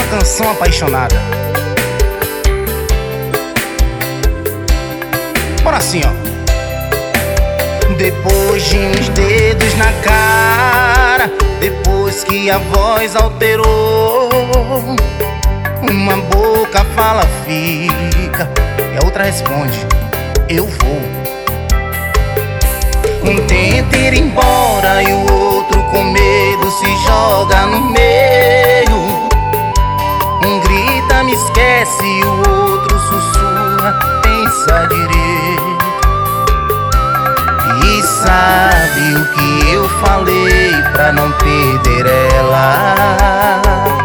canção apaixonada. Bora assim, ó. Depois de uns dedos na cara, depois que a voz alterou, uma boca fala fica e a outra responde eu vou. Um tenta ir embora e o outro com medo se joga no meio. Um grita me esquece e o outro sussurra pensa direito. E sabe o que eu falei pra não perder ela?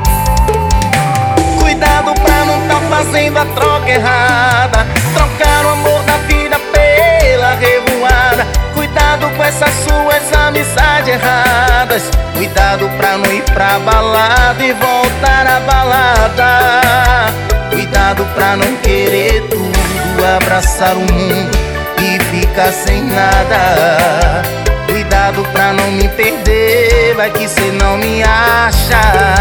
Cuidado pra não tá fazendo a troca errada, trocar o amor da vida pela revoada. Cuidado com essas suas amizades erradas, cuidado pra não ir pra balada e voltar à balada. Cuidado pra não querer tudo, abraçar o mundo e ficar sem nada. Cuidado pra não me perder, vai que cê não me acha.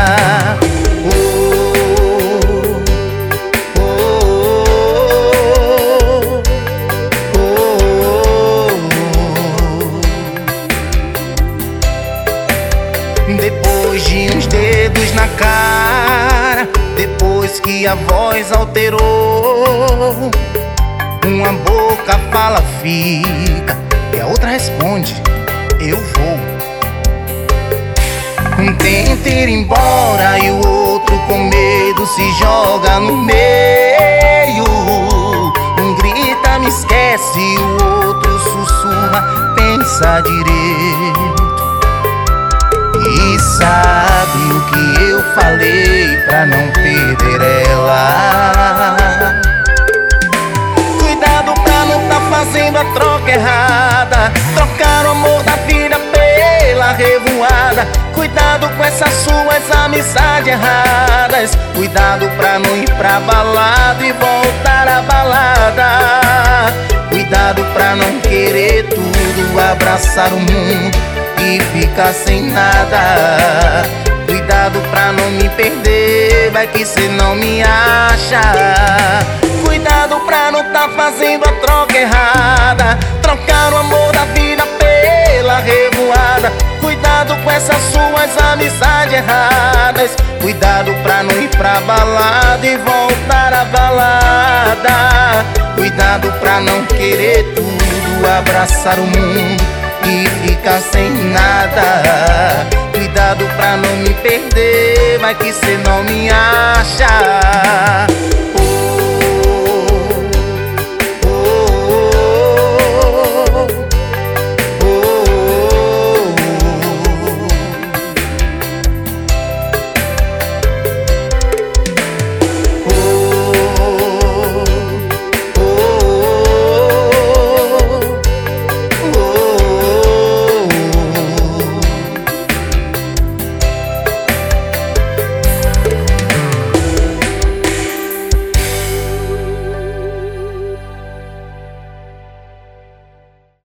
Depois de uns dedos na cara, depois que a voz alterou, uma boca fala fica e a outra responde eu vou. Um tenta ir embora e o outro com medo se joga no meio. Um grita me esquece e o outro sussurra pensa direito. E sabe o que eu falei pra não perder ela? Cuidado pra não tá fazendo a troca errada, trocar o amor da vida pela revoada. Cuidado com essas suas amizades erradas, cuidado pra não ir pra balada e voltar à balada. Cuidado pra não querer tudo, abraçar o mundo e ficar sem nada. Cuidado pra não me perder, vai que cê não me acha. Cuidado pra não tá fazendo a troca errada, trocar o amor da vida pela revoada. Cuidado com essas suas amizades erradas, cuidado pra não ir pra balada e voltar à balada. Cuidado pra não querer tudo, abraçar o mundo e ficar sem nada. Cuidado pra não me perder, vai que cê não me acha.